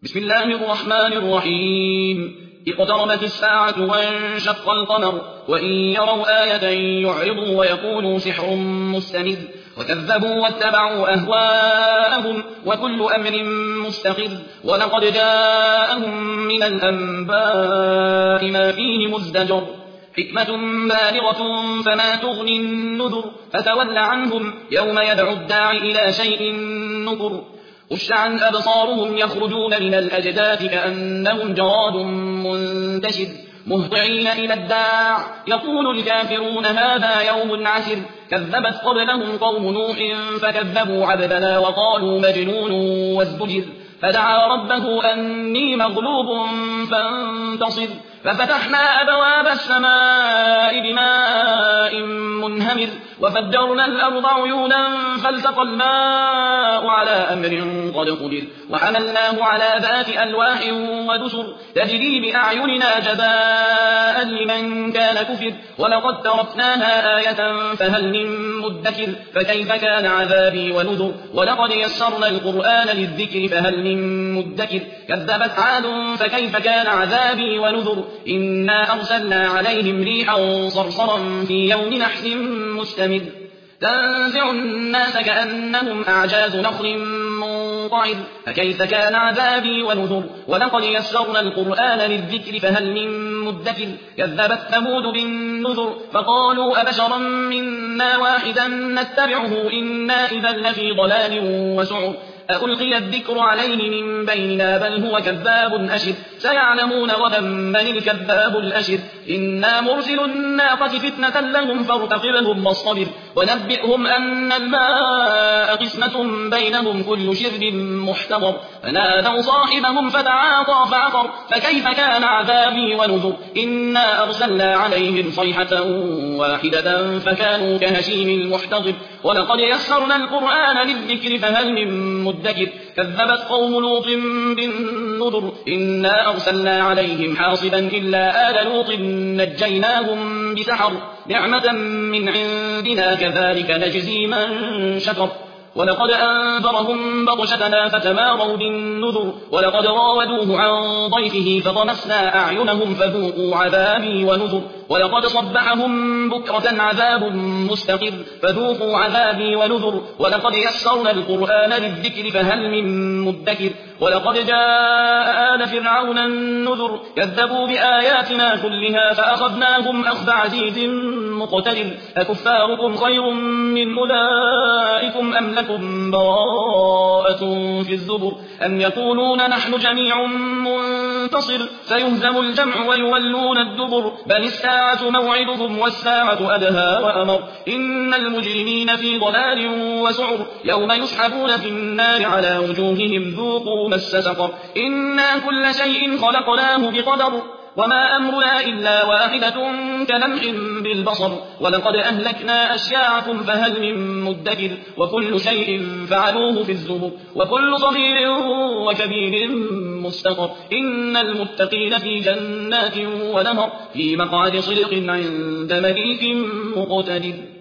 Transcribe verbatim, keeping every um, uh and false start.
بسم الله الرحمن الرحيم اقتربت الساعة وانشق القمر وإن يروا آية يعرضوا ويقولوا سحر مستمر وكذبوا واتبعوا أهواءهم وكل أمر مستقر ولقد جاءهم من الأنباء ما فيه مزدجر حكمة بالغة فما تغني النذر فتول عنهم يوم يدعو الداعي إلى شيء نكر خش عن أبصارهم يخرجون من الأجداث كأنهم جراد منتشر مهطعين إلى الداع يقول الكافرون هذا يوم عسر كذبت قبلهم قوم نوح فكذبوا عبدنا وقالوا مجنون وازدجر فدعا ربه أني مغلوب فانتصر ففتحنا أبواب السماء بماء منهمر وفجرنا الأرض عيونا فالتقى الماء على أمر قد قدر وحملناه على ذات ألواح ودسر تجري بأعيننا جزاء لمن كان كفر ولقد تركناها آية فهل من مدكر فكيف كان عذابي ونذر ولقد يسرنا القرآن للذكر فهل من مدكر كذبت عاد فكيف كان عذابي ونذر إنا أرسلنا عليهم ريحا صرصرا في يوم نحس مستمر تنزع الناس كأنهم أعجاز نخل منقعر فكيف كان عذابي ونذر ولقد يسرنا القرآن للذكر فهل من مدكر كذبت ثمود بالنذر فقالوا أبشرا منا واحدا نتبعه إنا إذا لفي ضلال وسعر ألقي الذكر عليه من بيننا بل هو كذاب أشر سيعلمون غدا من الكذاب الأشر إنا مرسل الناقة فتنة لهم فارتقبهم واصطبر ونبئهم أن الماء قسمة بينهم كل شرب محتضر فنادوا صاحبهم فتعاطى فعقر فكيف كان عذابي ونذر إنا أرسلنا عليهم صيحة واحدة فكانوا كهشيم المحتضر ولقد يسرنا القرآن للذكر فهل من مدكر كذبت قوم لوط بالنذر إنا أرسلنا عليهم حاصبا إلا آل لوط نجيناهم بسحر نعمة من عندنا كذلك نجزي من شكر ولقد أنذرهم بطشتنا فتماروا بالنذر ولقد راودوه عن ضيفه فطمسنا أعينهم فذوقوا عذابي ونذر ولقد صبحهم بكرة عذاب مستقر فذوقوا عذابي ونذر ولقد يسرنا القرآن للذكر فهل من مدكر ولقد جاء آل فرعون النذر كذبوا بآياتنا كلها فأخذناهم أخذ عزيز مقتدر أكفاركم خير من أولئكم أم لكم براءة في الزبر أم يقولون نحن جميع منتصر سيهزم الجمع ويولون الدبر بل الساعة موعدهم والساعة أدهى وأمر إن المجرمين في ضلال وسعر يوم يسحبون في النار على وجوههم ذوقوا مس سقر إنا كل شيء خلقناه بقدر وما أمرنا إلا واحدة كلمح بالبصر ولقد أهلكنا أشياعكم فهل من مدكر وكل شيء فعلوه في الزبر وكل صغير وكبير مستقر إن المتقين في جنات ونهر في مقعد صدق عند مليك مقتدر.